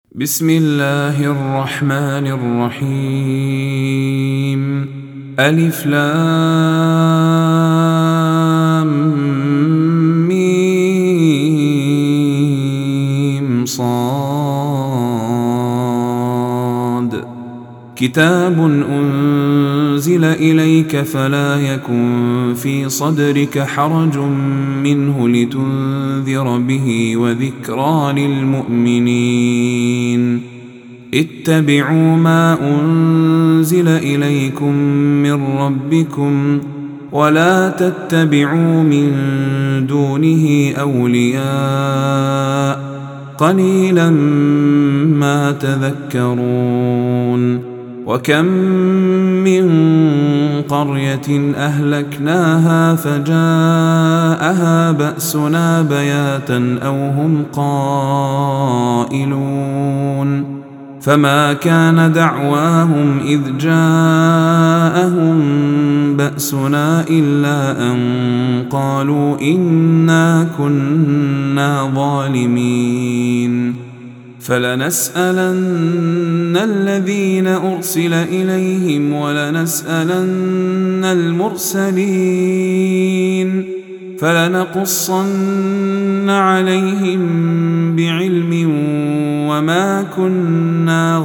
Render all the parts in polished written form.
بسم الله الرحمن الرحيم. ألف لام ميم صاد. كتاب أنزل إليك فلا يكن في صدرك حرج منه لتنذر به وذكرى للمؤمنين. اتبعوا ما أنزل إليكم من ربكم ولا تتبعوا من دونه أولياء قليلا ما تذكرون. وكم من قرية أهلكناها فجاءها بأسنا بياتا أو هم قائلون. فما كان دعواهم إذ جاءهم بأسنا إلا أن قالوا إنا كنا ظالمين. فلنسألن الذين أرسل إليهم ولنسألن المرسلين فلنقصن عليهم بعلم وما كنا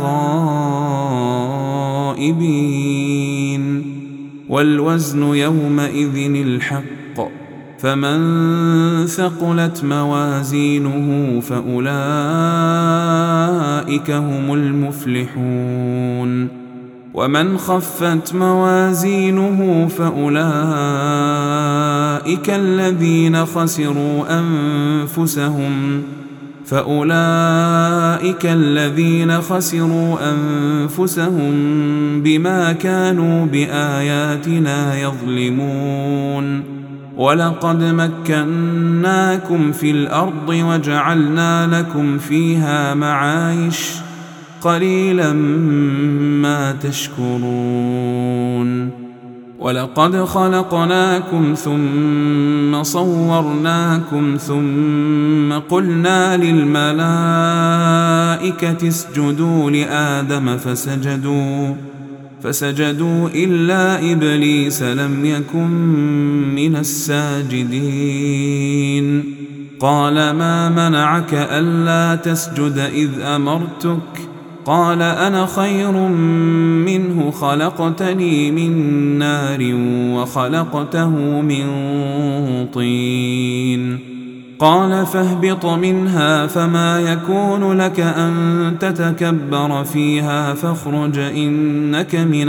غائبين. والوزن يومئذ الحق فمن ثقلت موازينه فأولئك هم المفلحون. ومن خفت موازينه فأولئك الذين خسروا أنفسهم بما كانوا بآياتنا يظلمون. ولقد مكناكم في الأرض وجعلنا لكم فيها معايش قليلا ما تشكرون. ولقد خلقناكم ثم صورناكم ثم قلنا للملائكة اسجدوا لآدم فسجدوا إلا إبليس لم يكن من الساجدين. قال ما منعك ألا تسجد إذ أمرتك؟ قال أنا خير منه خلقتني من نار وخلقته من طين. قال فاهبط منها فما يكون لك أن تتكبر فيها فاخرج إنك من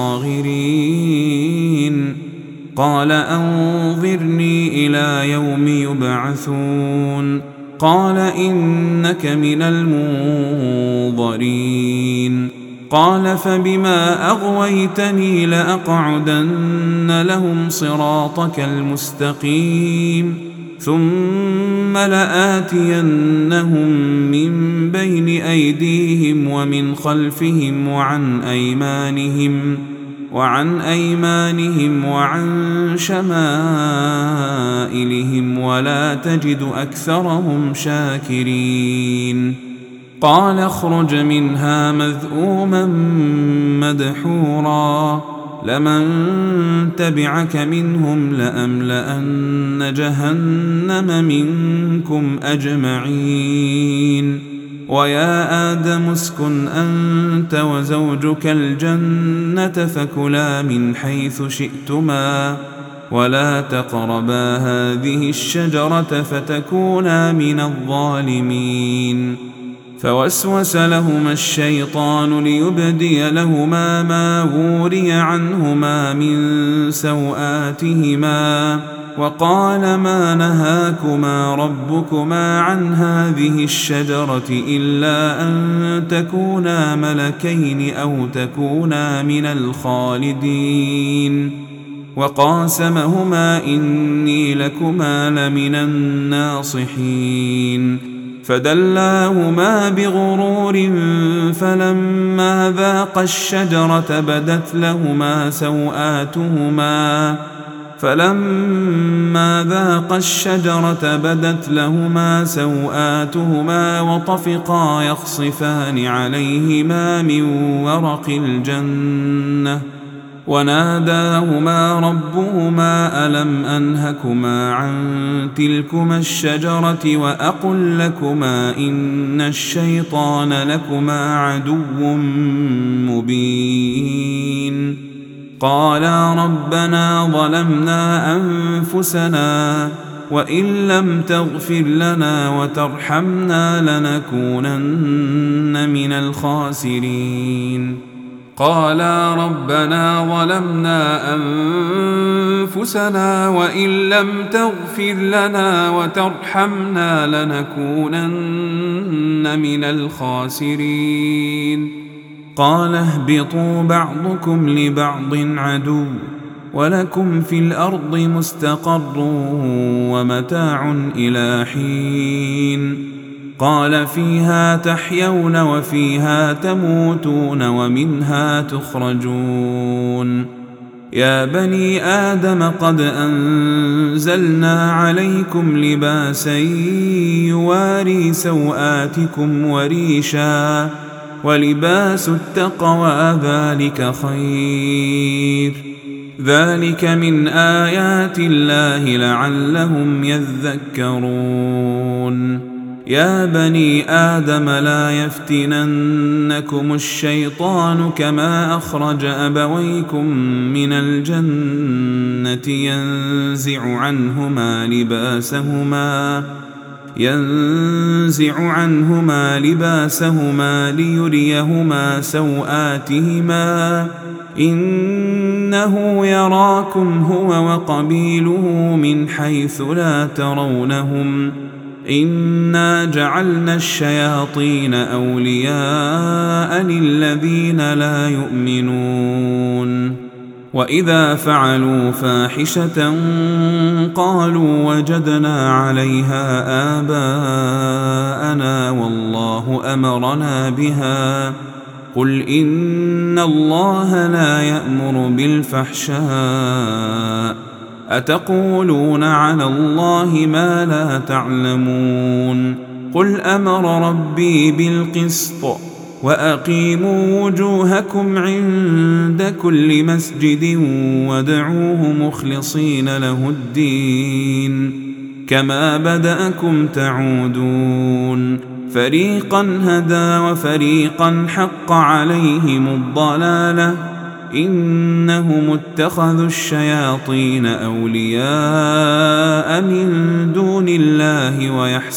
الصاغرين. قال أنظرني إلى يوم يبعثون. قال إنك من المنظرين. قال فبما أغويتني لأقعدن لهم صراطك المستقيم ثم لآتينهم من بين أيديهم ومن خلفهم وعن أيمانهم وعن شمائلهم ولا تجد أكثرهم شاكرين. قال اخرج منها مذءوما مدحورا لمن تبعك منهم لأملأن جهنم منكم أجمعين. ويا آدم اسكن أنت وزوجك الجنة فكلا من حيث شئتما ولا تقربا هذه الشجرة فتكونا من الظالمين. فوسوس لهما الشيطان ليبدي لهما ما وري عنهما من سوآتهما وقال ما نهاكما ربكما عن هذه الشجرة إلا أن تكونا ملكين أو تكونا من الخالدين. وقاسمهما إني لكما لمن الناصحين. فدلاهما بغرور فلما ذاقا الشجرة بدت لهما سوآتهما فلما ذاقا الشجرة بدت لهما سوآتهما وطفقا يخصفان عليهما من ورق الجنة وناداهما ربهما ألم أنهكما عن تلكما الشجرة وأقل لكما إن الشيطان لكما عدو مبين قالا ربنا ظلمنا أنفسنا وإن لم تغفر لنا وترحمنا لنكونن من الخاسرين قالا ربنا ظلمنا أنفسنا وإن لم تغفر لنا وترحمنا لنكونن من الخاسرين قال اهبطوا بعضكم لبعض عدو ولكم في الأرض مستقر ومتاع إلى حين قال فيها تحيون وفيها تموتون ومنها تخرجون يا بني آدم قد أنزلنا عليكم لباسا يواري سوآتكم وريشا ولباس التقوى ذلك خير ذلك من آيات الله لعلهم يذكرون يا بني آدم لا يفتننكم الشيطان كما أخرج أبويكم من الجنة ينزع عنهما لباسهما ليريهما سوآتهما إنه يراكم هو وقبيله من حيث لا ترونهم إنا جعلنا الشياطين أولياء للذين لا يؤمنون وإذا فعلوا فاحشة قالوا وجدنا عليها آباءنا والله أمرنا بها قل إن الله لا يأمر بالفحشاء أتقولون على الله ما لا تعلمون قل أمر ربي بالقسط وأقيموا وجوهكم عند كل مسجد وادعوه مخلصين له الدين كما بدأكم تعودون فريقا هدى وفريقا حق عليهم الضلالة إنهم اتخذوا الشياطين أولياء من دون الله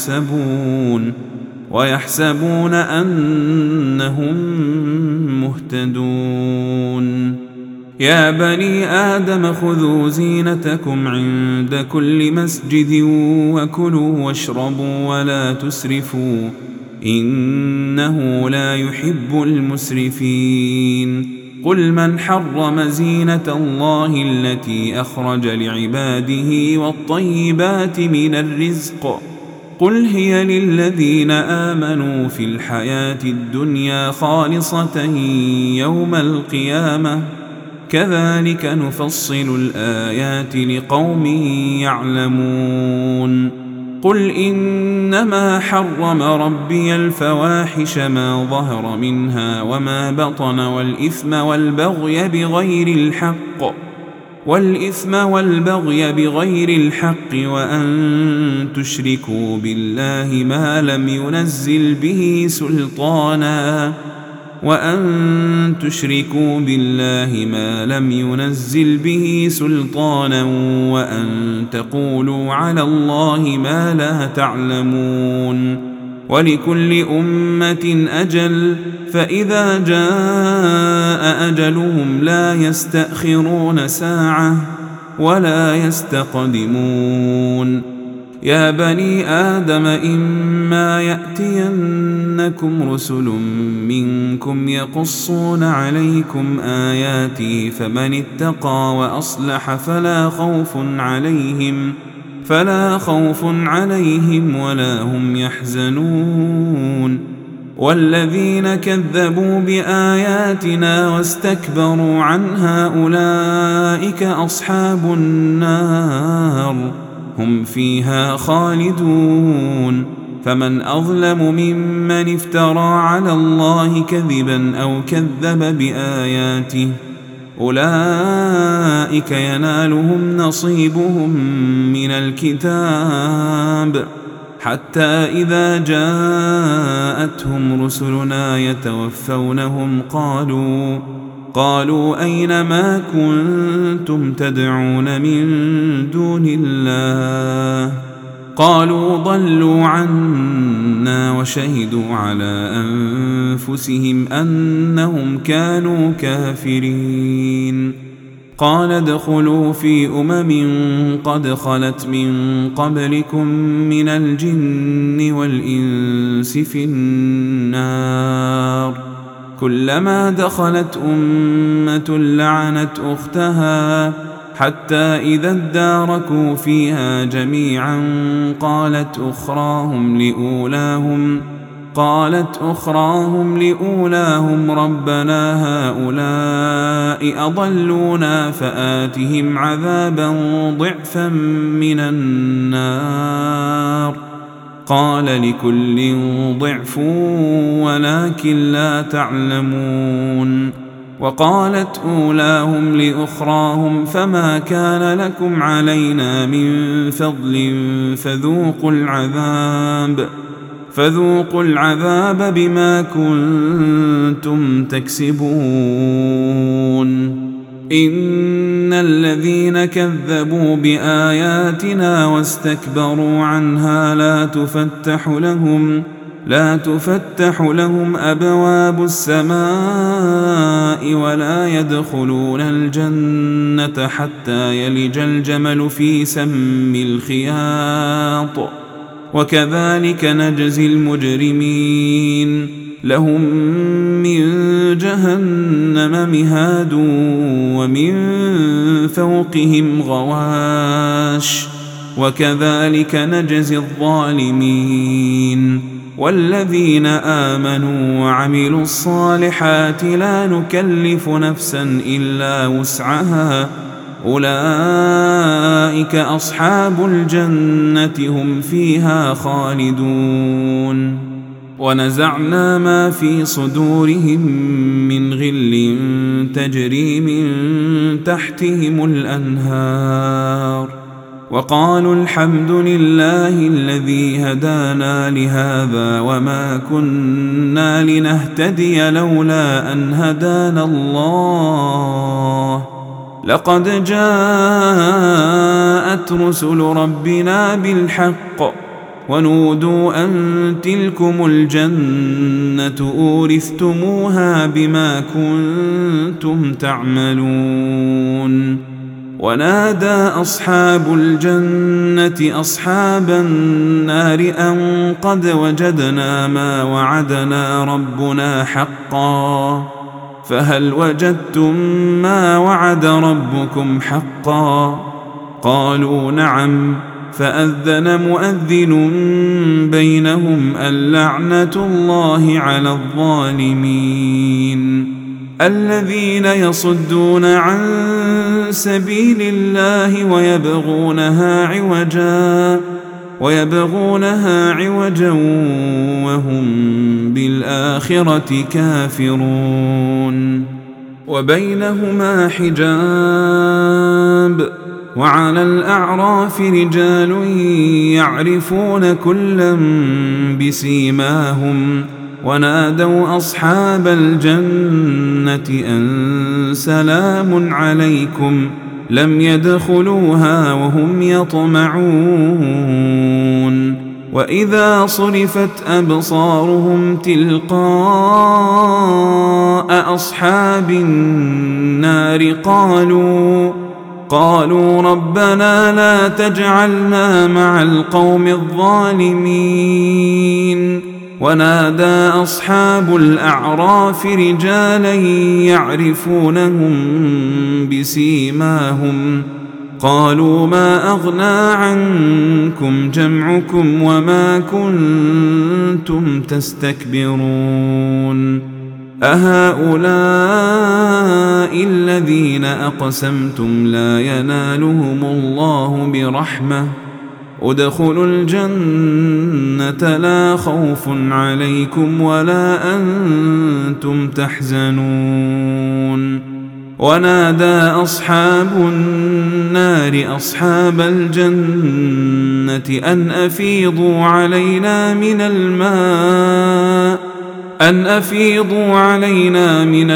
ويحسبون أنهم مهتدون يا بني آدم خذوا زينتكم عند كل مسجد وكلوا واشربوا ولا تسرفوا إنه لا يحب المسرفين قل من حرم زينة الله التي أخرج لعباده والطيبات من الرزق قل هي للذين آمنوا في الحياة الدنيا خالصة يوم القيامة كذلك نفصل الآيات لقوم يعلمون قل إنما حرم ربي الفواحش ما ظهر منها وما بطن والإثم والبغي بغير الحق وأن تشركوا بالله ما لم ينزل به سلطانا وأن تقولوا على الله ما لا تعلمون ولكل أمة أجل فإذا جاء أجلهم لا يستأخرون ساعة ولا يستقدمون يا بني آدم إما يأتينكم رسل منكم يقصون عليكم آياتي فمن اتقى وأصلح فلا خوف عليهم ولا هم يحزنون والذين كذبوا بآياتنا واستكبروا عنها أولئك أصحاب النار هم فيها خالدون. فمن أظلم ممن افترى على الله كذبا أو كذب بآياته أولئك ينالهم نصيبهم من الكتاب حتى إذا جاءتهم رسلنا يتوفونهم قالوا أين ما كنتم تدعون من دون الله قالوا ضلوا عنا وشهدوا على أنفسهم أنهم كانوا كافرين. قال ادخلوا في قد خلت من قبلكم من الجن والإنس في النار كلما دخلت أمة لعنت أختها حتى إذا اداركوا فيها جميعا قالت أخراهم لأولاهم ربنا هؤلاء أضلونا فآتهم عذابا ضعفا من النار قال لكل ضعف ولكن لا تعلمون. وقالت أولاهم لأخراهم فما كان لكم علينا من فضل فذوقوا العذاب بما كنتم تكسبون. إن الذين كذبوا بآياتنا واستكبروا عنها لا تفتح لهم أبواب السماء ولا يدخلون الجنة حتى يلج الجمل في سم الخياط وكذلك نجزي المجرمين. لهم من جهنم مهاد ومن فوقهم غواش وكذلك نجزي الظالمين. والذين آمنوا وعملوا الصالحات لا نكلف نفسا إلا وسعها أولئك أصحاب الجنة هم فيها خالدون. ونزعنا ما في صدورهم من غل تجري من تحتهم الأنهار وقالوا الحمد لله الذي هدانا لهذا وما كنا لنهتدي لولا أن هدانا الله لقد جاءت رسل ربنا بالحق ونودوا أن تلكم الجنة أورثتموها بما كنتم تعملون. ونادى أصحاب الجنة أصحاب النار أن قد وجدنا ما وعدنا ربنا حقا فهل وجدتم ما وعد ربكم حقا قالوا نعم فأذن مؤذن بينهم اللعنة الله على الظالمين الذين يصدون عن سبيل الله ويبغونها عوجا وهم بالآخرة كافرون. وبينهما حجاب وعلى الأعراف رجال يعرفون كلا بسيماهم ونادوا أصحاب الجنة أن سلام عليكم لم يدخلوها وهم يطمعون. وإذا صرفت أبصارهم تلقاء أصحاب النار قالوا ربنا لا تجعلنا مع القوم الظالمين. ونادى أصحاب الأعراف رجالا يعرفونهم بسيماهم قالوا ما أغنى عنكم جمعكم وما كنتم تستكبرون أهؤلاء الذين أقسمتم لا ينالهم الله برحمة ادخلوا الجنة لا خوف عليكم ولا أنتم تحزنون ونادى أصحاب النار أصحاب الجنة أن أفيضوا علينا من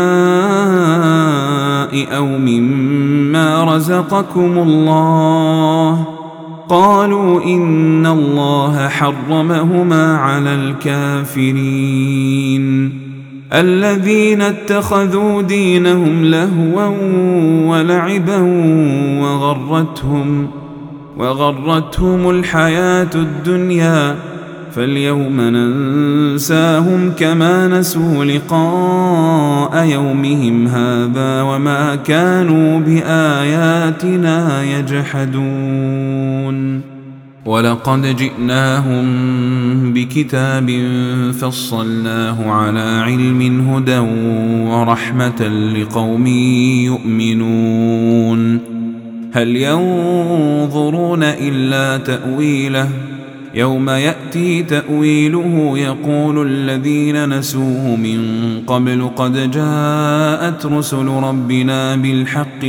الماء أو مما رزقكم الله قالوا إن الله حرمهما على الكافرين الذين اتخذوا دينهم لهوا ولعبا وغرتهم الحياة الدنيا فاليوم ننساهم كما نسوا لقاء يومهم هذا وما كانوا بآياتنا يجحدون ولقد جئناهم بكتاب فصلناه على علم هدى ورحمة لقوم يؤمنون هل ينظرون إلا تأويله يوم يأتي تأويله يقول الذين نسوه من قبل قد جاءت رسل ربنا بالحق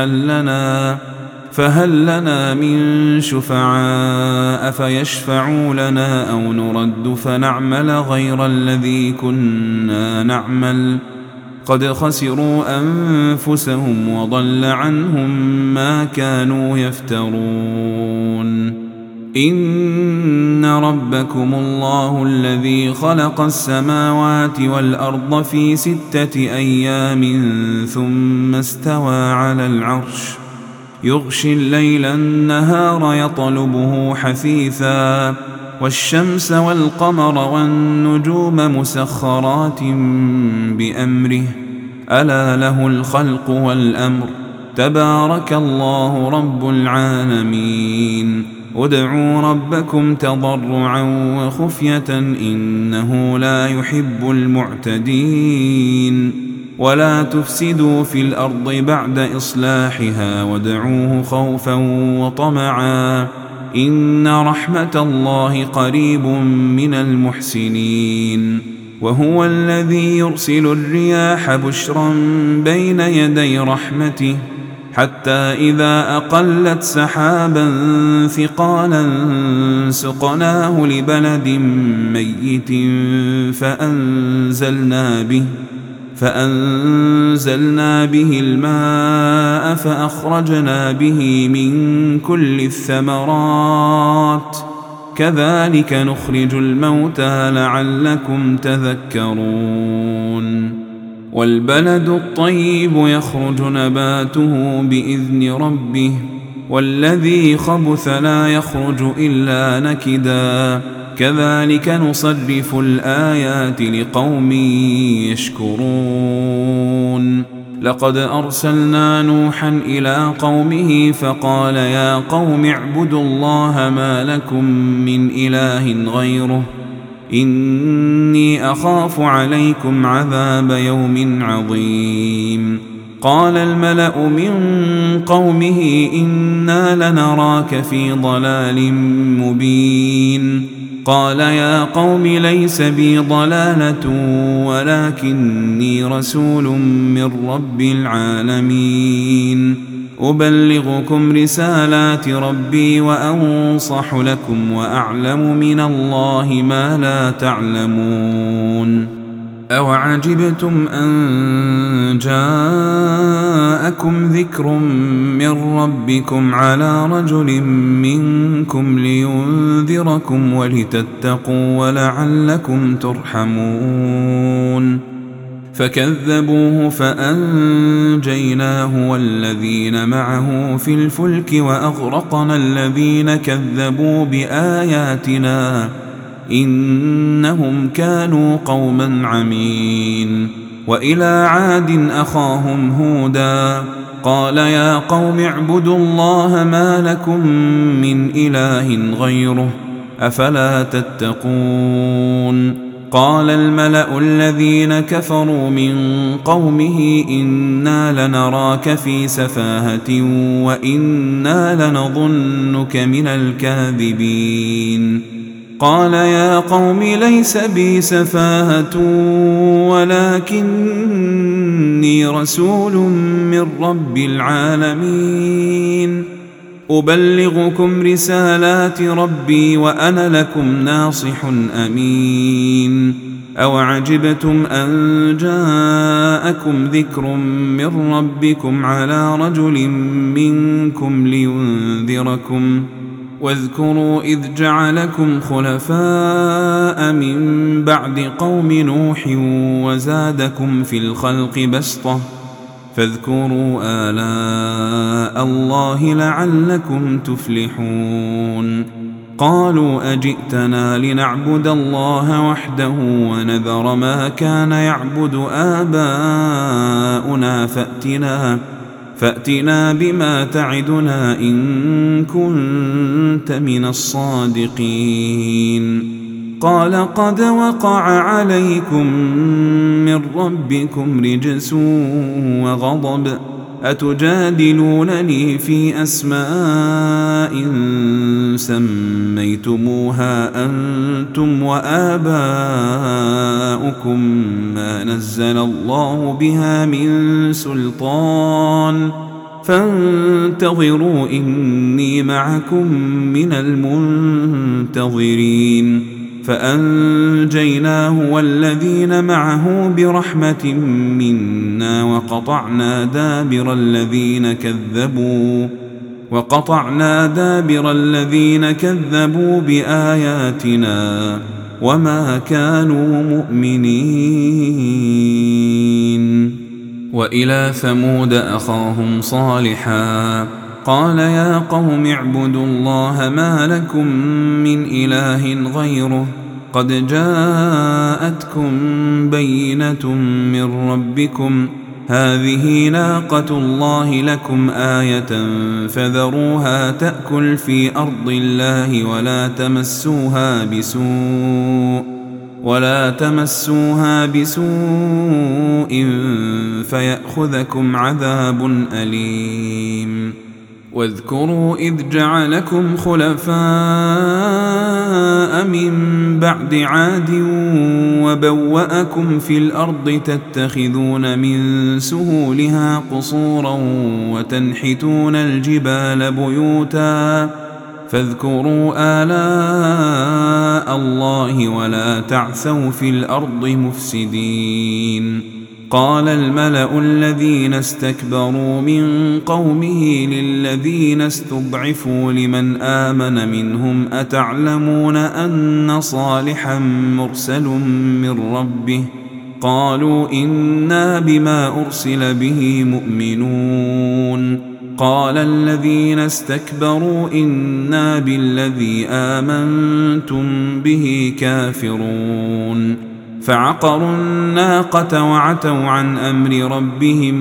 فهل لنا من شفعاء فيشفعوا لنا أو نرد فنعمل غير الذي كنا نعمل قد خسروا أنفسهم وضل عنهم ما كانوا يفترون إن ربكم الله الذي خلق السماوات والأرض في 6 أيام ثم استوى على العرش يغشي الليل النهار يطلبه حثيثا والشمس والقمر والنجوم مسخرات بأمره ألا له الخلق والأمر تبارك الله رب العالمين ادعوا ربكم تضرعا وخفية إنه لا يحب المعتدين ولا تفسدوا في الأرض بعد إصلاحها وادعوه خوفا وطمعا إن رحمة الله قريب من المحسنين وهو الذي يرسل الرياح بشرا بين يدي رحمته حتى إذا أقلت سحابا ثقالا سقناه لبلد ميت فأنزلنا به الماء فأخرجنا به من كل الثمرات كذلك نخرج الموتى لعلكم تذكرون والبلد الطيب يخرج نباته بإذن ربه والذي خبث لا يخرج إلا نكدا كذلك نصرف الآيات لقوم يشكرون لقد أرسلنا نوحا إلى قومه فقال يا قوم اعبدوا الله ما لكم من إله غيره إني أخاف عليكم عذاب يوم عظيم قال الملأ من قومه إنا لنراك في ضلال مبين قال يا قوم ليس بي ضلالة ولكني رسول من رب العالمين أبلغكم رسالات ربي وأنصح لكم وأعلم من الله ما لا تعلمون أوعجبتم أن جاءكم ذكر من ربكم على رجل منكم لينذركم ولتتقوا ولعلكم ترحمون فكذبوه فأنجيناه والذين معه في الفلك وأغرقنا الذين كذبوا بآياتنا إنهم كانوا قوما عمين وإلى عاد أخاهم هودا فقال يا قوم اعبدوا الله ما لكم من إله غيره أفلا تتقون. قال الملأ الذين كفروا من قومه إنا لنراك في سفاهة وإنا لنظنك من الكاذبين. قال يا قوم ليس بي سفاهة ولكني رسول من رب العالمين أبلغكم رسالات ربي وأنا لكم ناصح أمين. أوعجبتم أن جاءكم ذكر من ربكم على رجل منكم لينذركم واذكروا إذ جعلكم خلفاء من بعد قوم نوح وزادكم في الخلق بسطة فاذكروا آلاء الله لعلكم تفلحون. قالوا أجئتنا لنعبد الله وحده ونذر ما كان يعبد آباؤنا فأتنا بما تعدنا إن كنت من الصادقين. قال قد وقع عليكم من ربكم رجس وغضب أتجادلونني في أسماء سميتموها أنتم وآباؤكم ما نزل الله بها من سلطان فانتظروا إني معكم من المنتظرين. فأنجيناه والذين معه برحمة منا وقطعنا دابر الذين كذبوا بآياتنا وما كانوا مؤمنين. وإلى ثمود أخاهم صالحا قال يا قوم اعبدوا الله ما لكم من إله غيره قد جاءتكم بينة من ربكم هذه ناقة الله لكم آية فذروها تأكل في أرض الله ولا تمسوها بسوء فيأخذكم عذاب أليم. واذكروا إذ جعلكم خلفاء من بعد عاد وبوأكم في الأرض تتخذون من سهولها قصورا وتنحتون الجبال بيوتا فاذكروا آلاء الله ولا تعثوا في الأرض مفسدين. قال الملأ الذين استكبروا من قومه للذين استضعفوا لمن آمن منهم أتعلمون أن صالحا مرسل من ربه قالوا إنا بما أرسل به مؤمنون. قال الذين استكبروا إنا بالذي آمنتم به كافرون. فعقروا الناقة وعتوا عن أمر ربهم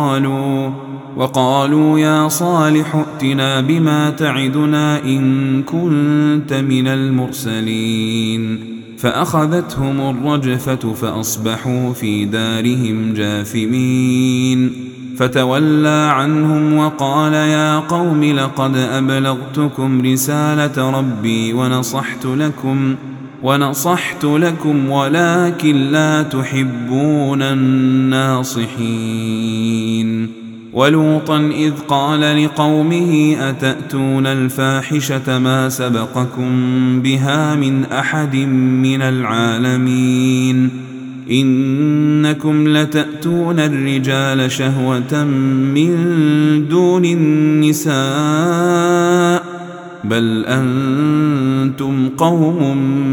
وقالوا يا صالح ائتنا بما تعدنا إن كنت من المرسلين. فأخذتهم الرجفة فأصبحوا في دارهم جاثمين. فتولى عنهم وقال يا قوم لقد أبلغتكم رسالة ربي ونصحت لكم ولكن لا تحبون الناصحين. ولوطا إذ قال لقومه أتأتون الفاحشة ما سبقكم بها من أحد من العالمين إنكم لتأتون الرجال شهوة من دون النساء بل أنتم قوم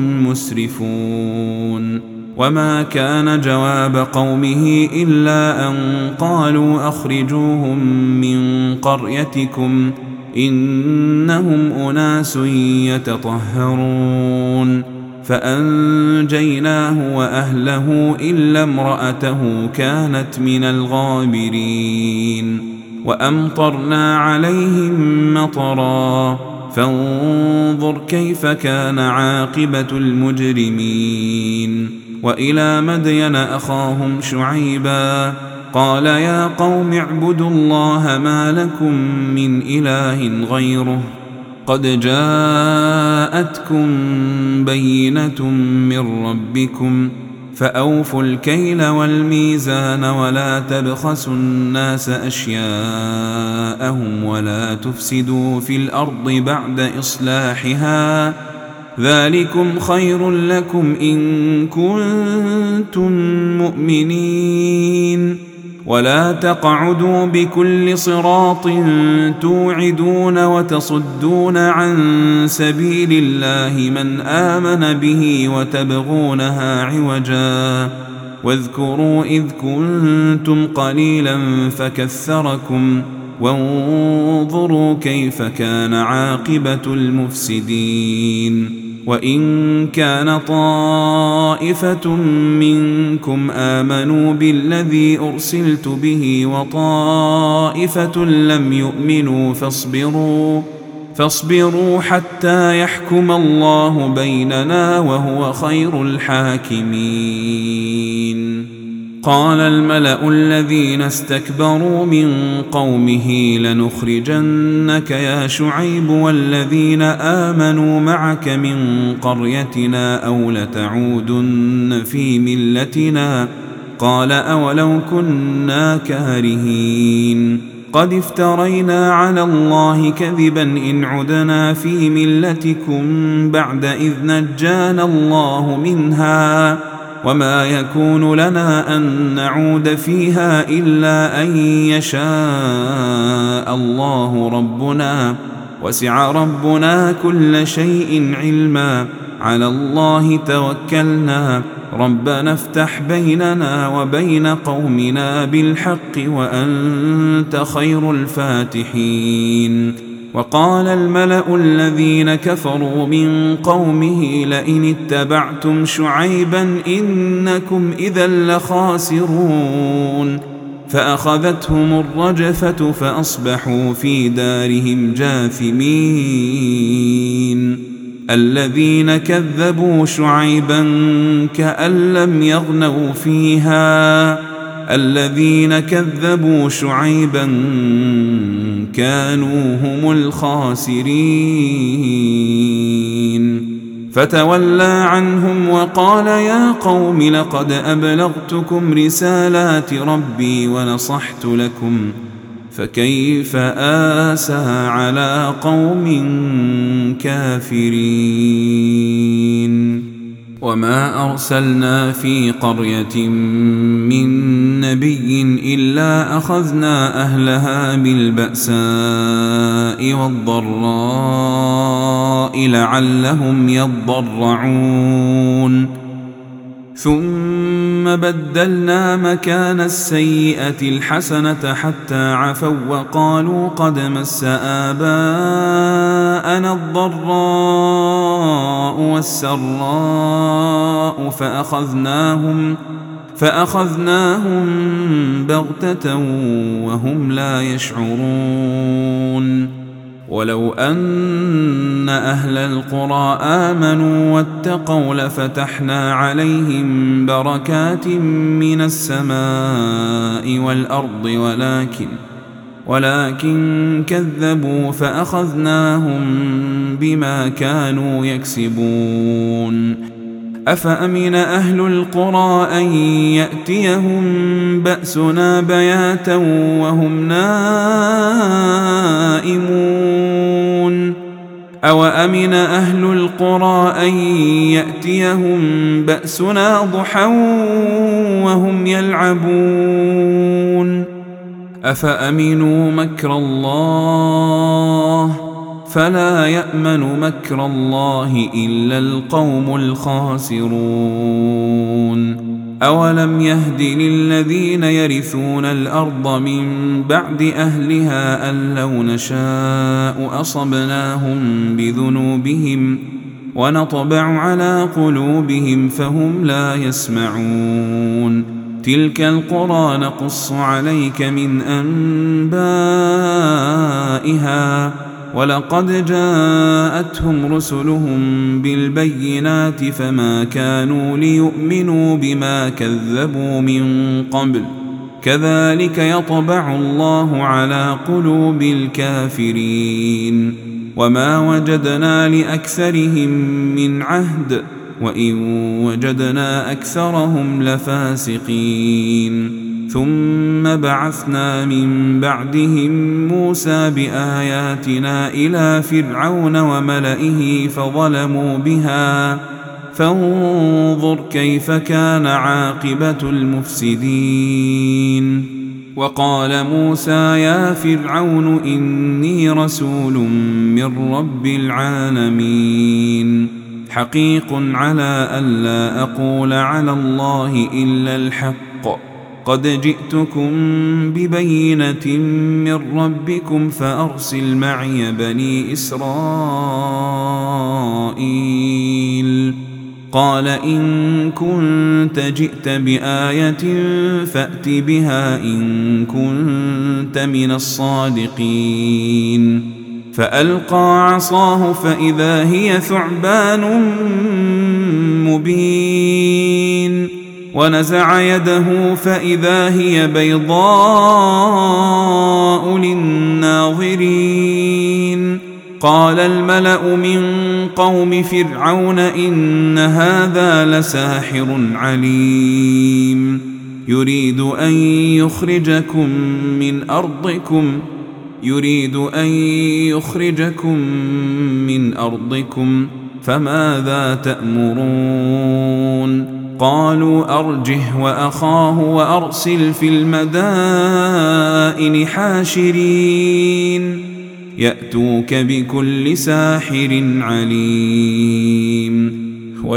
مسرفون. وما كان جواب قومه إلا أن قالوا أخرجوهم من قريتكم إنهم أناس يتطهرون. فأنجيناه وأهله إلا امرأته كانت من الغابرين. وأمطرنا عليهم مطرا فانظر كيف كان عاقبة المجرمين. وإلى مدين أخاهم شعيبا قال يا قوم اعبدوا الله ما لكم من إله غيره قد جاءتكم بينة من ربكم فأوفوا الكيل والميزان ولا تبخسوا الناس أشياءهم ولا تفسدوا في الأرض بعد إصلاحها ذلكم خير لكم إن كنتم مؤمنين. ولا تقعدوا بكل صراط توعدون وتصدون عن سبيل الله من آمن به وتبغونها عوجا واذكروا إذ كنتم قليلا فكثركم وانظروا كيف كان عاقبة المفسدين. وإن كان طائفة منكم آمنوا بالذي أرسلت به وطائفة لم يؤمنوا فاصبروا حتى يحكم الله بيننا وهو خير الحاكمين. قال الملأ الذين استكبروا من قومه لنخرجنك يا شعيب والذين آمنوا معك من قريتنا أو لتعودن في ملتنا قال أولو كنا كارهين قد افترينا على الله كذبا إن عدنا في ملتكم بعد إذ نجانا الله منها وما يكون لنا أن نعود فيها إلا أن يشاء الله ربنا وسع ربنا كل شيء علما على الله توكلنا ربنا افتح بيننا وبين قومنا بالحق وأنت خير الفاتحين. وقال الملأ الذين كفروا من قومه لئن اتبعتم شعيبا إنكم إذا لخاسرون فأخذتهم الرجفة فأصبحوا في دارهم جاثمين. الذين كذبوا شعيبا كأن لم يغنوا فيها الذين كذبوا شعيبا كانوا هم الخاسرين. فتولى عنهم وقال يا قوم لقد أبلغتكم رسالات ربي ونصحت لكم فكيف آسى على قوم كافرين. وما أرسلنا في قرية من نبي إلا أخذنا أهلها بالبأساء والضراء لعلهم يضرعون ثم بدلنا مكان السيئة الحسنة حتى عفوا وقالوا قد مس آباءنا الضراء والسراء فأخذناهم بغتة وهم لا يشعرون. ولو أن أهل القرى آمنوا واتقوا لفتحنا عليهم بركات من السماء والأرض ولكن كذبوا فأخذناهم بما كانوا يكسبون. أفأمن أهل القرى أن يأتيهم بأسنا بياتا وهم نائمون أوأمن أهل القرى أن يأتيهم بأسنا ضحى وهم يلعبون أفأمنوا مكر الله فلا يأمن مكر الله إلا القوم الخاسرون. أولم يهد للذين يرثون الأرض من بعد أهلها أن لو نشاء أصبناهم بذنوبهم ونطبع على قلوبهم فهم لا يسمعون تلك القرى نقص عليك من أنبائها ولقد جاءتهم رسلهم بالبينات فما كانوا ليؤمنوا بما كذبوا من قبل كذلك يطبع الله على قلوب الكافرين وما وجدنا لأكثرهم من عهد وإن وجدنا أكثرهم لفاسقين ثم بعثنا من بعدهم موسى بآياتنا إلى فرعون وملئه فظلموا بها فانظر كيف كان عاقبة المفسدين وقال موسى يا فرعون إني رسول من رب العالمين حقيق على ألا أقول على الله إلا الحق قد جئتكم ببينة من ربكم فأرسل معي بني إسرائيل قال إن كنت جئت بآية فأت بها إن كنت من الصادقين فألقى عصاه فإذا هي ثعبان مبين ونزع يده فإذا هي بيضاء للناظرين قال الملأ من قوم فرعون إن هذا لساحر عليم يريد أن يخرجكم من أرضكم فماذا تأمرون قالوا أرجه وأخاه وأرسل في المدائن حاشرين يأتوك بكل ساحر عليم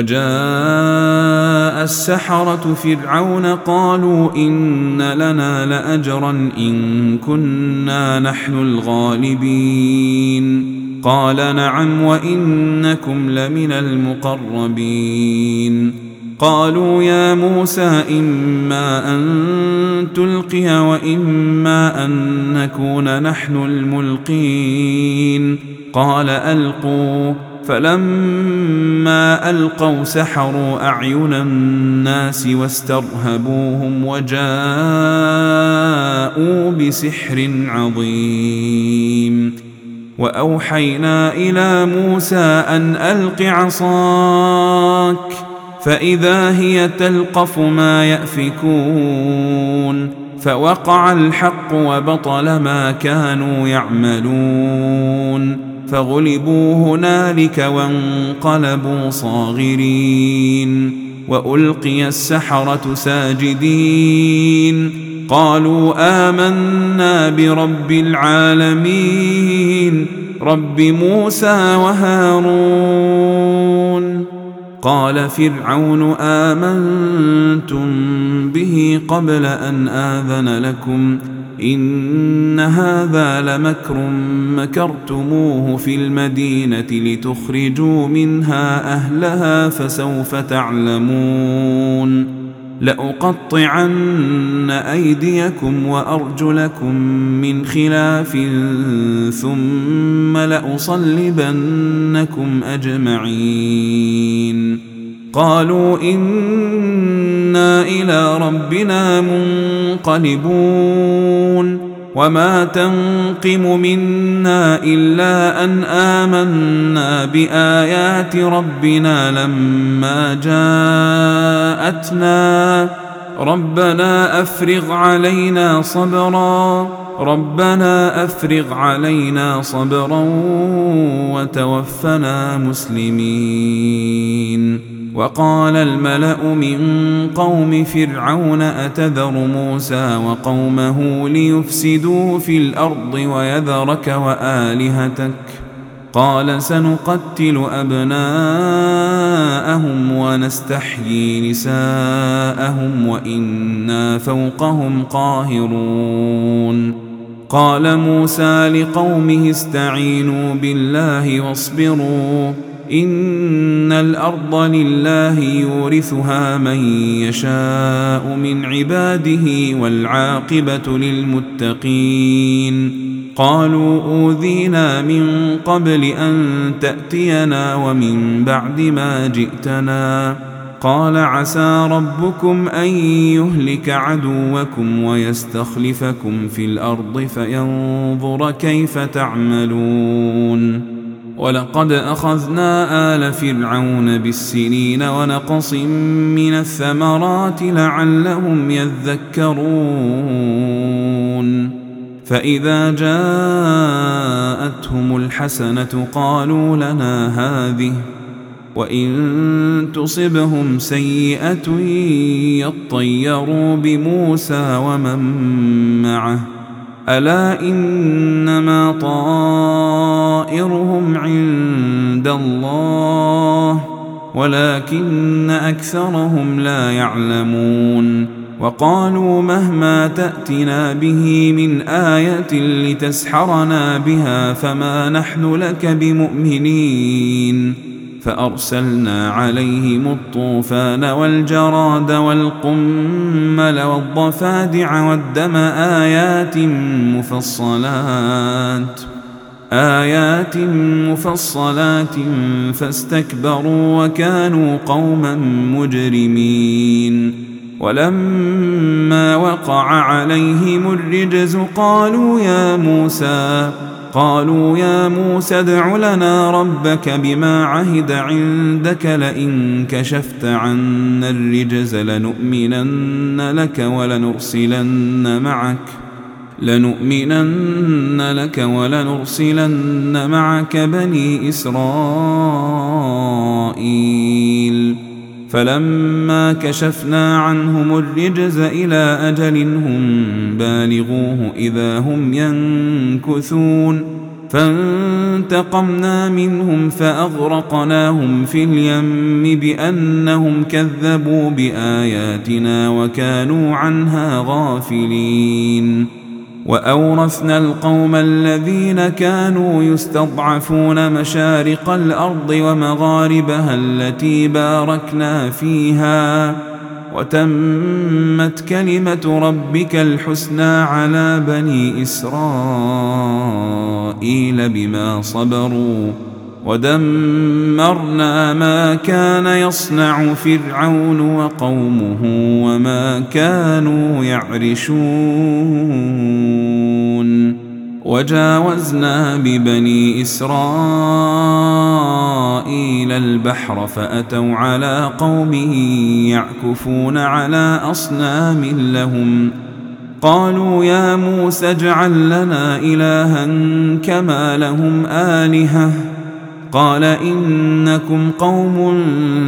وجاء السحرة فرعون قالوا إن لنا لأجرا إن كنا نحن الغالبين قال نعم وإنكم لمن المقربين قالوا يا موسى إما أن تلقي وإما أن نكون نحن الملقين قال ألقوا فلما ألقوا سحروا أعين الناس واسترهبوهم وجاءوا بسحر عظيم وأوحينا إلى موسى أن ألق عصاك فإذا هي تلقف ما يأفكون فوقع الحق وبطل ما كانوا يعملون فغلبوا هنالك وانقلبوا صاغرين وألقي السحرة ساجدين قالوا آمنا برب العالمين رب موسى وهارون قال فرعون آمنتم به قبل أن آذن لكم إن هذا لمكر مكرتموه في المدينة لتخرجوا منها أهلها فسوف تعلمون لأقطعن أيديكم وأرجلكم من خلاف ثم لأصلبنكم أجمعين قالوا إنا إلى ربنا منقلبون وما تنقم منا إلا أن آمنا بآيات ربنا لما جاءتنا ربنا أفرغ علينا صبرا وتوفنا مسلمين وقال الملأ من قوم فرعون أتذر موسى وقومه ليفسدوا في الأرض ويذرك وآلهتك قال سنقتل أبناءهم ونستحيي نساءهم وإنا فوقهم قاهرون قال موسى لقومه استعينوا بالله واصبروا إن الأرض لله يورثها من يشاء من عباده والعاقبة للمتقين. قالوا أوذينا من قبل أن تأتينا ومن بعد ما جئتنا. قال عسى ربكم أن يهلك عدوكم ويستخلفكم في الأرض فينظر كيف تعملون. ولقد أخذنا آل فرعون بالسنين ونقص من الثمرات لعلهم يذكرون. فإذا جاءتهم الحسنة قالوا لنا هذه، وإن تصبهم سيئة يطيروا بموسى ومن معه، ألا إنما طائرهم عند الله ولكن أكثرهم لا يعلمون. وقالوا مهما تأتنا به من آية لتسحرنا بها فما نحن لك بمؤمنين. فأرسلنا عليهم الطوفان والجراد والقمل والضفادع والدم آيات مفصلات فاستكبروا وكانوا قوما مجرمين. ولما وقع عليهم الرجز قالوا يا موسى ادع لنا ربك بما عهد عندك لئن كشفت عنا الرجز لنؤمنن لك ولنرسلن معك بني إسرائيل. فلما كشفنا عنهم الرجز إلى أجل هم بالغوه إذا هم ينكثون. فانتقمنا منهم فأغرقناهم في اليم بأنهم كذبوا بآياتنا وكانوا عنها غافلين. وأورثنا القوم الذين كانوا يستضعفون مشارق الأرض ومغاربها التي باركنا فيها، وتمت كلمة ربك الحسنى على بني إسرائيل بما صبروا، ودمرنا ما كان يصنع فرعون وقومه وما كانوا يعرشون. وجاوزنا ببني إسرائيل البحر فأتوا على قوم يعكفون على أصنام لهم. قالوا يا موسى اجعل لنا إلها كما لهم آلهة. قال إنكم قوم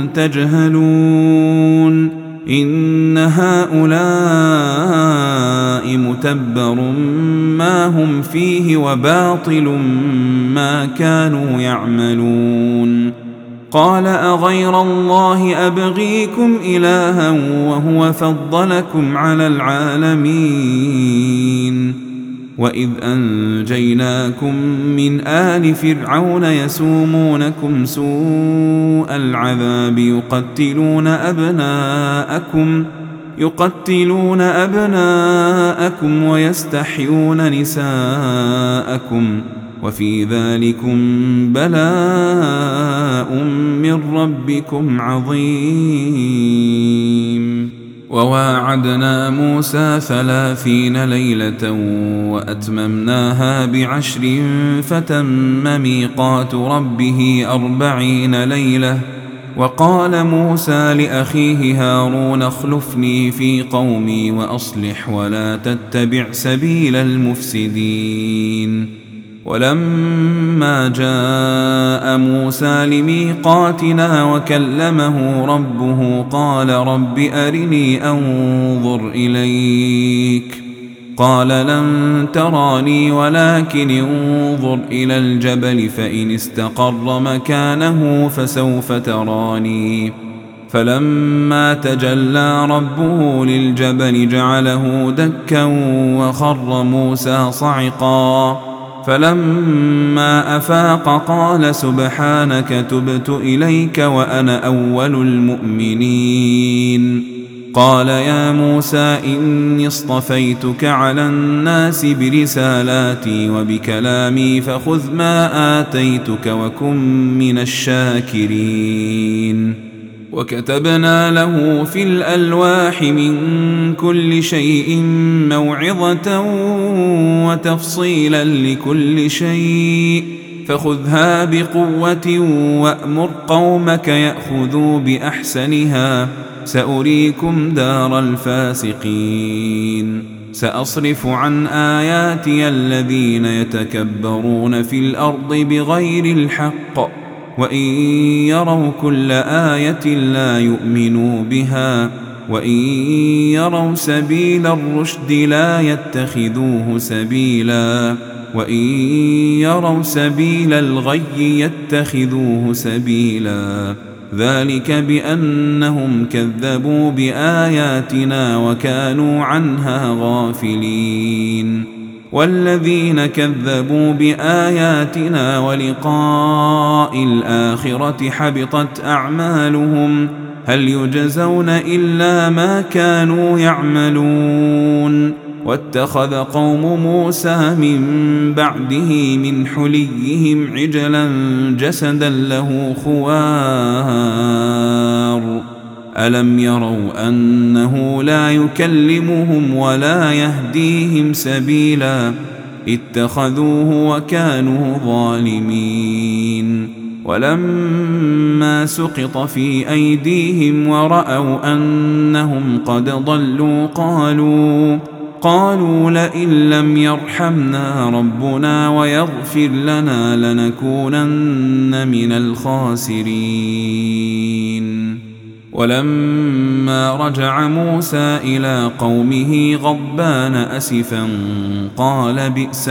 تجهلون. إن هؤلاء متبر ما هم فيه وباطل ما كانوا يعملون. قال أغير الله أبغيكم إلها وهو فضلكم على العالمين. وإذ أنجيناكم من آل فرعون يسومونكم سوء العذاب يقتلون أبناءكم ويستحيون نساءكم وفي ذلكم بلاء من ربكم عظيم. وواعدنا موسى 30 ليلة وأتممناها ب10 فتم ميقات ربه 40 ليلة. وقال موسى لأخيه هارون اخلفني في قومي وأصلح ولا تتبع سبيل المفسدين. ولما جاء موسى لميقاتنا وكلمه ربه قال رب أرني أنظر إليك. قال لن تراني ولكن انظر إلى الجبل فإن استقر مكانه فسوف تراني. فلما تجلى ربه للجبل جعله دكا وخر موسى صعقا. فلما أفاق قال سبحانك تبت إليك وأنا أول المؤمنين. قال يا موسى إني اصطفيتك على الناس برسالاتي وبكلامي فخذ ما آتيتك وكن من الشاكرين. وكتبنا له في الألواح من كل شيء موعظة وتفصيلا لكل شيء فخذها بقوة وأمر قومك يأخذوا بأحسنها سأريكم دار الفاسقين. سأصرف عن آياتي الذين يتكبرون في الأرض بغير الحق وإن يروا كل آية لا يؤمنوا بها وإن يروا سبيل الرشد لا يتخذوه سبيلا وإن يروا سبيل الغي يتخذوه سبيلا ذلك بأنهم كذبوا بآياتنا وكانوا عنها غافلين. والذين كذبوا بآياتنا ولقاء الآخرة حبطت أعمالهم هل يجزون إلا ما كانوا يعملون. واتخذ قوم موسى من بعده من حليهم عجلا جسدا له خوار ألم يروا أنه لا يكلمهم ولا يهديهم سبيلا اتخذوه وكانوا ظالمين. ولما سقط في أيديهم ورأوا أنهم قد ضلوا قالوا لئن لم يرحمنا ربنا ويغفر لنا لنكونن من الخاسرين. ولما رجع موسى إلى قومه غضبان أسفا قال بئس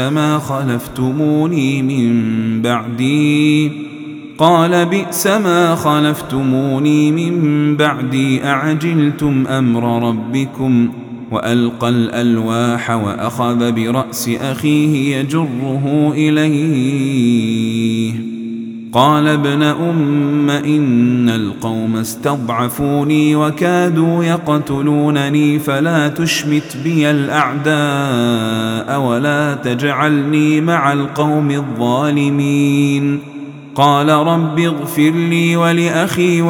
ما خلفتموني من بعدي أعجلتم أمر ربكم وألقى الألواح وأخذ برأس أخيه يجره إليه قال ابن أم إن القوم استضعفوني وكادوا يقتلونني فلا تشمت بي الأعداء ولا تجعلني مع القوم الظالمين. قال رب اغفر لي ولأخي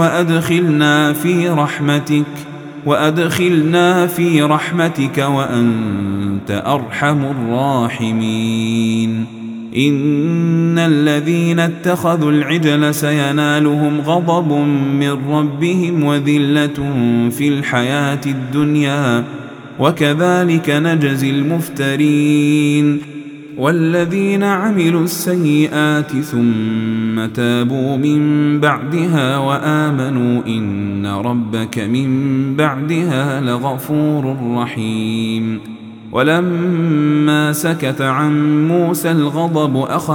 وأدخلنا في رحمتك وأنت أرحم الراحمين. إن الذين اتخذوا العجل سينالهم غضب من ربهم وذلة في الحياة الدنيا وكذلك نجزي المفترين. والذين عملوا السيئات ثم تابوا من بعدها وآمنوا إن ربك من بعدها لغفور رحيم. ولما سكت عن موسى الغضب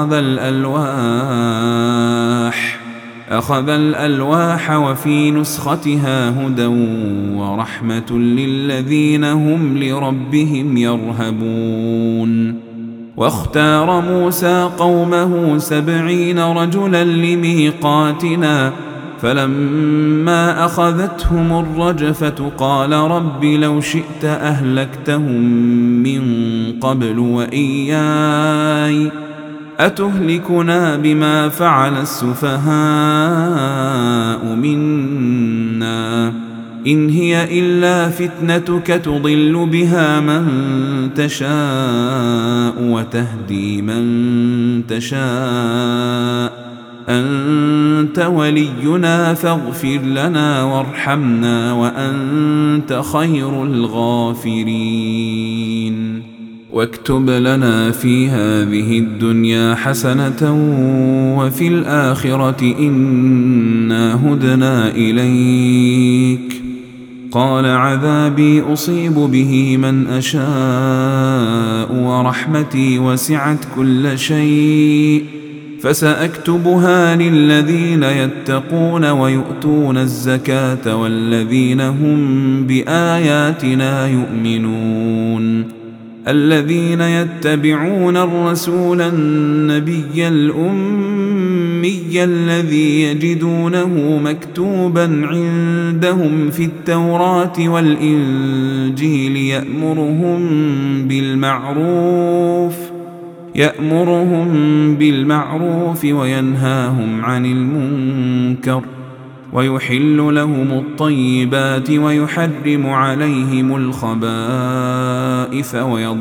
أخذ الألواح وفي نسختها هدى ورحمة للذين هم لربهم يرهبون. واختار موسى قومه 70 رجلا لميقاتنا فلما أخذتهم الرجفة قال رب لو شئت أهلكتهم من قبل وإياي أتهلكنا بما فعل السفهاء منا إن هي إلا فتنتك تضل بها من تشاء وتهدي من تشاء أنت ولينا فاغفر لنا وارحمنا وأنت خير الغافرين. واكتب لنا في هذه الدنيا حسنة وفي الآخرة إنا هدنا إليك. قال عذابي أصيب به من أشاء ورحمتي وسعت كل شيء فسأكتبها للذين يتقون ويؤتون الزكاة والذين هم بآياتنا يؤمنون. الذين يتبعون الرسول النبي الأمي الذي يجدونه مكتوبا عندهم في التوراة والإنجيل يأمرهم بالمعروف وينهاهم عن المنكر ويحل لهم الطيبات ويحرم عليهم الخبائث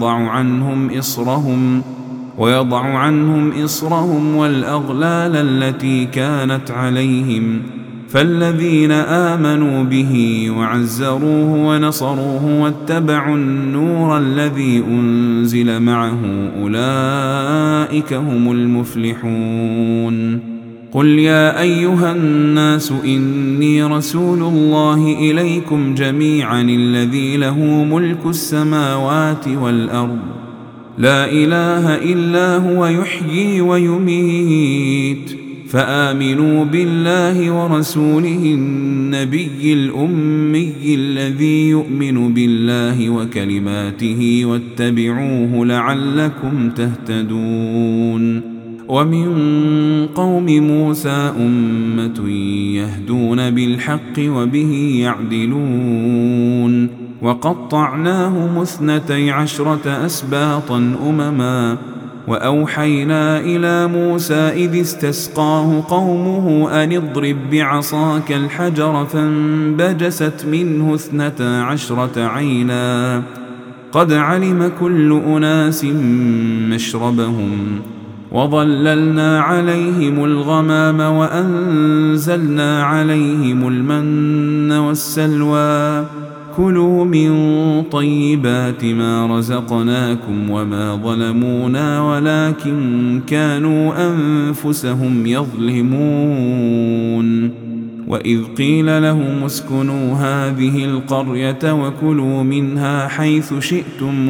ويضع عنهم إصرهم والأغلال التي كانت عليهم فالذين آمنوا به وعزروه ونصروه واتبعوا النور الذي أنزل معه أولئك هم المفلحون قل يا أيها الناس إني رسول الله إليكم جميعا الذي له ملك السماوات والأرض لا إله إلا هو يحيي ويميت فآمنوا بالله ورسوله النبي الأمي الذي يؤمن بالله وكلماته واتبعوه لعلكم تهتدون ومن قوم موسى أمة يهدون بالحق وبه يعدلون وقطعناهم 12 أسباطا أمما وأوحينا إلى موسى إذ استسقاه قومه أن اضرب بعصاك الحجر فانبجست منه 12 عينا قد علم كل أناس مشربهم وظللنا عليهم الغمام وأنزلنا عليهم المن والسلوى كلوا من طيبات ما رزقناكم وما ظلمونا ولكن كانوا أنفسهم يظلمون وإذ قيل لهم اسكنوا هذه القرية وكلوا منها حيث شئتم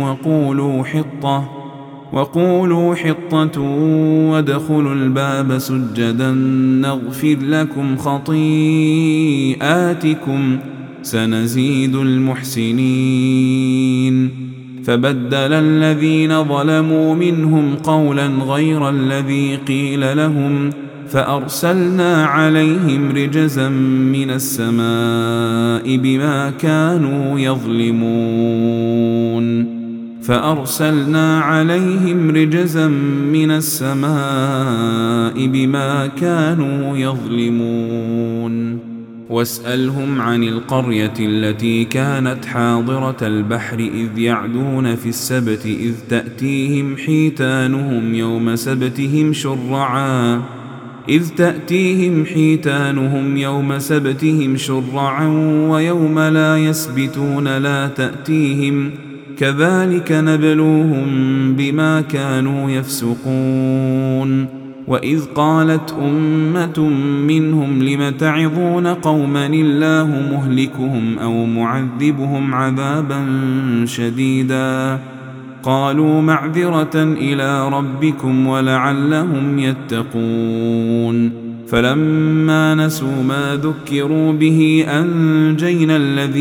وقولوا حطة وادخلوا الباب سجدا نغفر لكم خطيئاتكم سنزيد المحسنين فبدل الذين ظلموا منهم قولا غير الذي قيل لهم فأرسلنا عليهم رجزا من السماء بما كانوا يظلمون واسألهم عن القرية التي كانت حاضرة البحر إذ يعدون في السبت إذ تأتيهم حيتانهم يوم سبتهم شرعا ويوم لا يسبتون لا تأتيهم كذلك نبلوهم بما كانوا يفسقون وإذ قالت أمة منهم لم تعظون قوما الله مهلكهم أو معذبهم عذابا شديدا قالوا معذرة إلى ربكم ولعلهم يتقون فلما نسوا ما ذكروا به أنجينا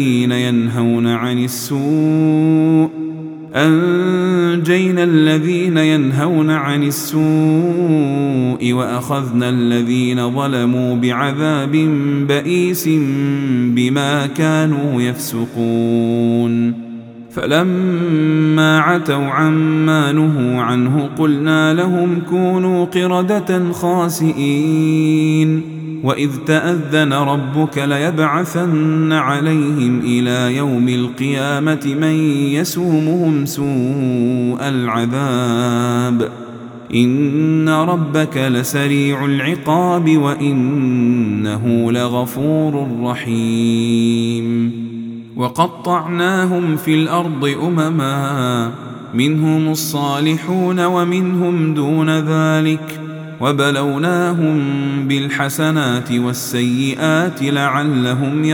الذين ينهون عن السوء وأخذنا الذين ظلموا بعذاب بئيس بما كانوا يفسقون فلما عتوا عما نهوا عنه قلنا لهم كونوا قردة خاسئين وإذ تأذن ربك ليبعثن عليهم إلى يوم القيامة من يسومهم سوء العذاب إن ربك لسريع العقاب وإنه لغفور رحيم وقطعناهم في الأرض أمما منهم الصالحون ومنهم دون ذلك وبلوناهم بالحسنات والسيئات لعلهم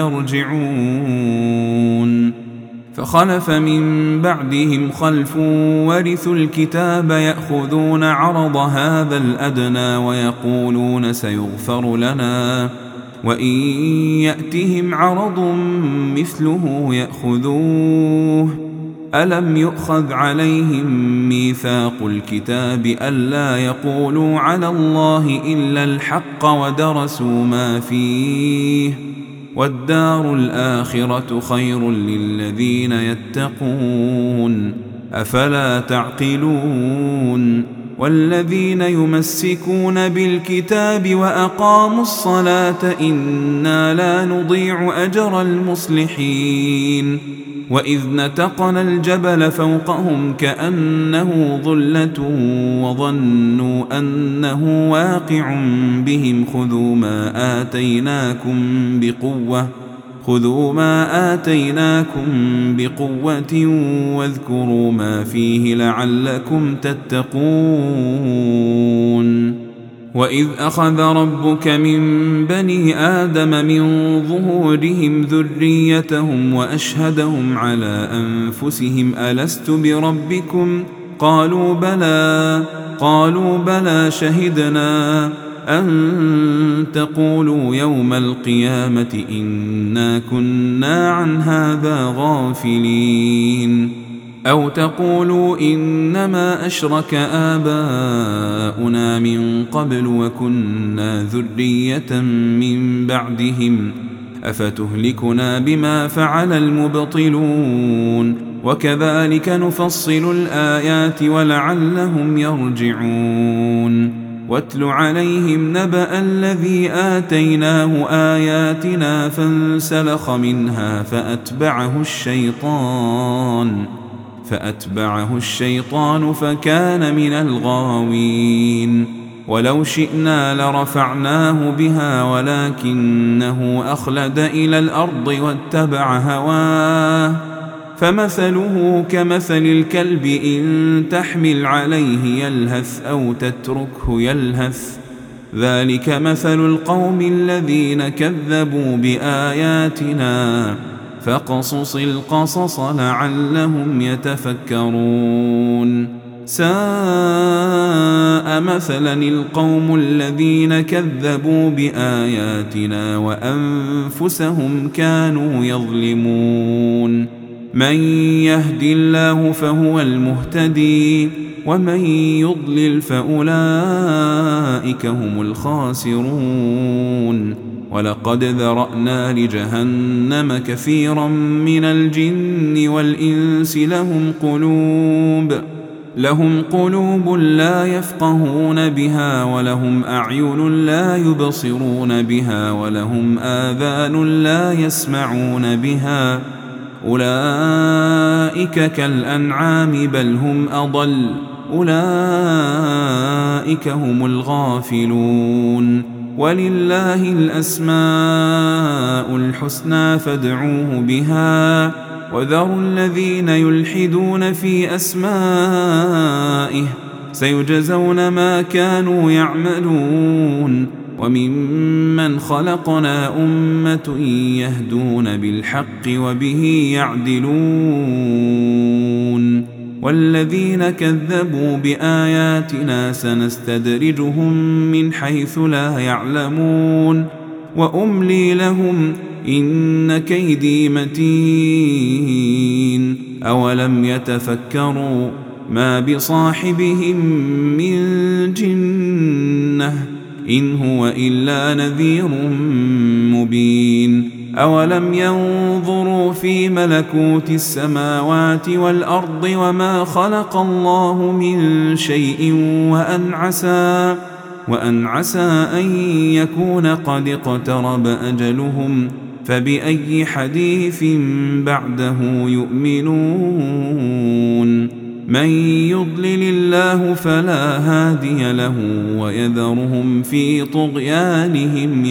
يرجعون فخلف من بعدهم خلف ورثوا الكتاب يأخذون عرض هذا الأدنى ويقولون سيغفر لنا وإن يأتهم عرض مثله يأخذوه ألم يؤخذ عليهم ميثاق الكتاب ألا يقولوا على الله إلا الحق ودرسوا ما فيه والدار الآخرة خير للذين يتقون أفلا تعقلون والذين يمسكون بالكتاب وأقاموا الصلاة إنا لا نضيع أجر المصلحين وإذ نتقنا الجبل فوقهم كأنه ظلة وظنوا أنه واقع بهم خذوا ما آتيناكم بقوة واذكروا ما فيه لعلكم تتقون وإذ أخذ ربك من بني آدم من ظهورهم ذريتهم وأشهدهم على أنفسهم ألست بربكم قالوا بلى شهدنا أن تقولوا يوم القيامة إنا كنا عن هذا غافلين أو تقولوا إنما أشرك آباؤنا من قبل وكنا ذرية من بعدهم أفتهلكنا بما فعل المبطلون وكذلك نفصل الآيات ولعلهم يرجعون واتل عليهم نبأ الذي آتيناه آياتنا فانسلخ منها فأتبعه الشيطان فكان من الغاوين ولو شئنا لرفعناه بها ولكنه أخلد إلى الأرض واتبع هواه فمثله كمثل الكلب إن تحمل عليه يلهث أو تتركه يلهث ذلك مثل القوم الذين كذبوا بآياتنا فاقصص القصص لعلهم يتفكرون ساء مثلا القوم الذين كذبوا بآياتنا وأنفسهم كانوا يظلمون من يهد الله فهو المهتدي ومن يضلل فأولئك هم الخاسرون ولقد ذرأنا لجهنم كثيرا من الجن والإنس لهم قلوب لا يفقهون بها ولهم أعين لا يبصرون بها ولهم آذان لا يسمعون بها أولئك كالأنعام بل هم أضل أولئك هم الغافلون ولله الأسماء الحسنى فادعوه بها وذروا الذين يلحدون في أسمائه سيجزون ما كانوا يعملون وممن خلقنا أمة يهدون بالحق وبه يعدلون والذين كذبوا بآياتنا سنستدرجهم من حيث لا يعلمون وأملي لهم إن كيدي متين أولم يتفكروا ما بصاحبهم من جنة إن هو إلا نذير مبين أولم ينظروا في ملكوت السماوات والأرض وما خلق الله من شيء وأن عسى أن يكون قد اقترب أجلهم فبأي حديث بعده يؤمنون من يضلل الله فلا هادي له ويذرهم في طغيانهم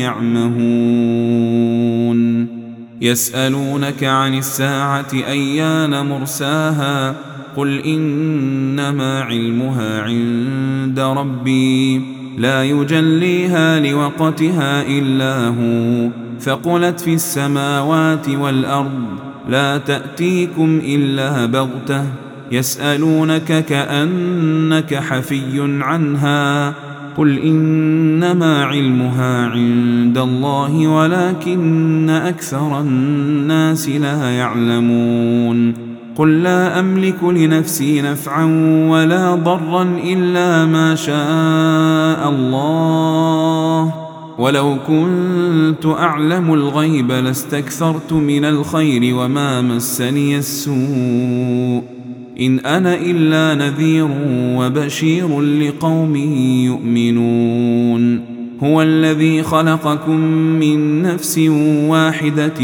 يعمهون يسألونك عن الساعة أيان مرساها قل إنما علمها عند ربي لا يجليها لوقتها إلا هو ثقلت في السماوات والأرض لا تأتيكم إلا بغتة يسألونك كأنك حفي عنها قل إنما علمها عند الله ولكن أكثر الناس لا يعلمون قل لا أملك لنفسي نفعا ولا ضرا إلا ما شاء الله، ولو كنت أعلم الغيب لاستكثرت من الخير وما مسني السوء، إن أنا إلا نذير وبشير لقوم يؤمنون. هو الذي خلقكم من نفس واحدة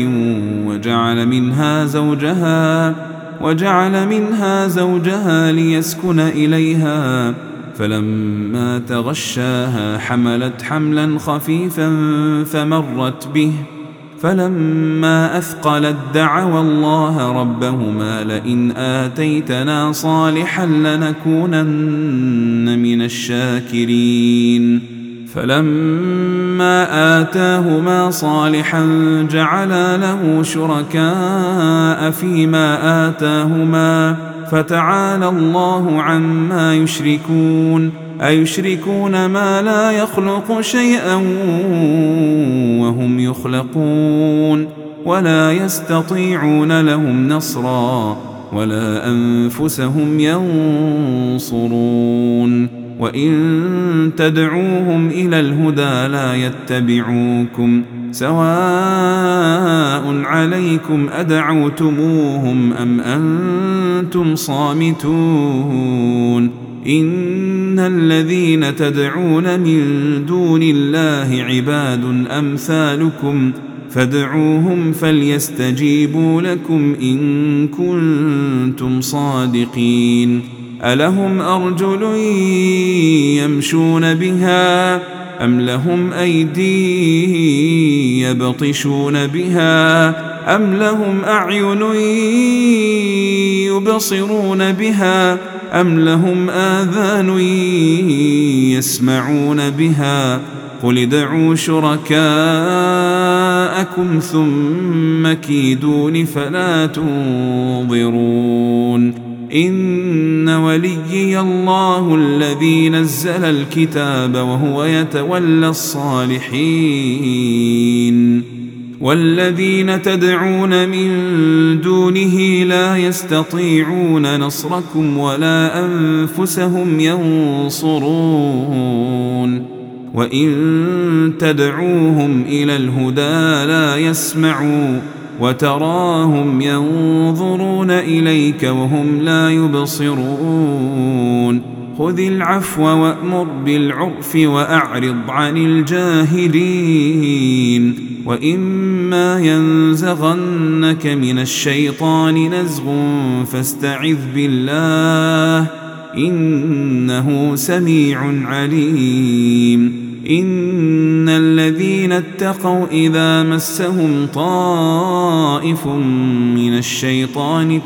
وجعل منها زوجها ليسكن إليها، فلما تغشاها حملت حملا خفيفا فمرت به، فلما أثقلت دعوا الله ربهما لئن آتيتنا صالحا لنكونن من الشاكرين، فلما آتاهما صالحا جعلا له شركاء فيما آتاهما، فتعالى الله عما يشركون. أيشركون ما لا يخلق شيئا وهم يخلقون، ولا يستطيعون لهم نصرا ولا أنفسهم ينصرون. وإن تدعوهم إلى الهدى لا يتبعوكم، سواء عليكم أدعوتموهم أم أنتم صامتون. إن الذين تدعون من دون الله عباد أمثالكم، فادعوهم فليستجيبوا لكم إن كنتم صادقين. ألهم أرجل يمشون بها أم لهم أيدي يبطشون بها أم لهم أعين يبصرون بها أم لهم آذان يسمعون بها؟ قل ادعوا شركاءكم ثم كيدون فلا تنظرون. إن وليي الله الذي نزل الكتاب وهو يتولى الصالحين، والذين تدعون من دونه لا يستطيعون نصركم ولا أنفسهم ينصرون. وإن تدعوهم إلى الهدى لا يسمعوا، وتراهم ينظرون إليك وهم لا يبصرون. خذ العفو وأمر بالعرف وأعرض عن الجاهلين. وإما ينزغنك من الشيطان نزغ فاستعذ بالله إنه سميع عليم. إن الذين اتقوا إذا مسهم طائف من الشيطان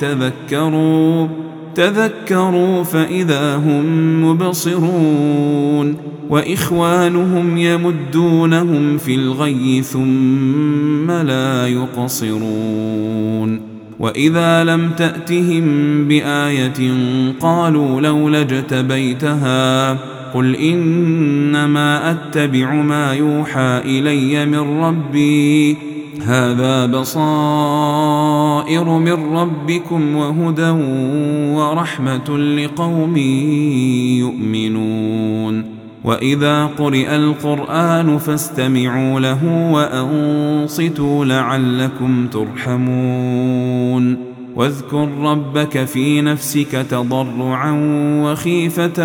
تذكروا فإذا هم مبصرون، وإخوانهم يمدونهم في الغي ثم لا يقصرون. وإذا لم تأتهم بآية قالوا لولا اجتبيتها، قل إنما أتبع ما يوحى إلي من ربي، هذا بصائر من ربكم وهدى ورحمة لقوم يؤمنون. وإذا قرئ القرآن فاستمعوا له وأنصتوا لعلكم ترحمون. واذكر ربك في نفسك تضرعا وخيفة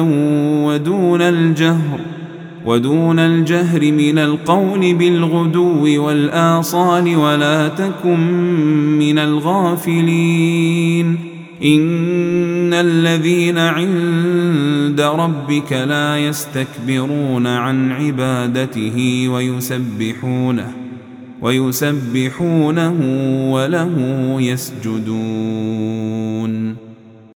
ودون الجهر من القول بالغدو والآصال ولا تكن من الغافلين. إن الذين عند ربك لا يستكبرون عن عبادته ويسبحونه وله يسجدون.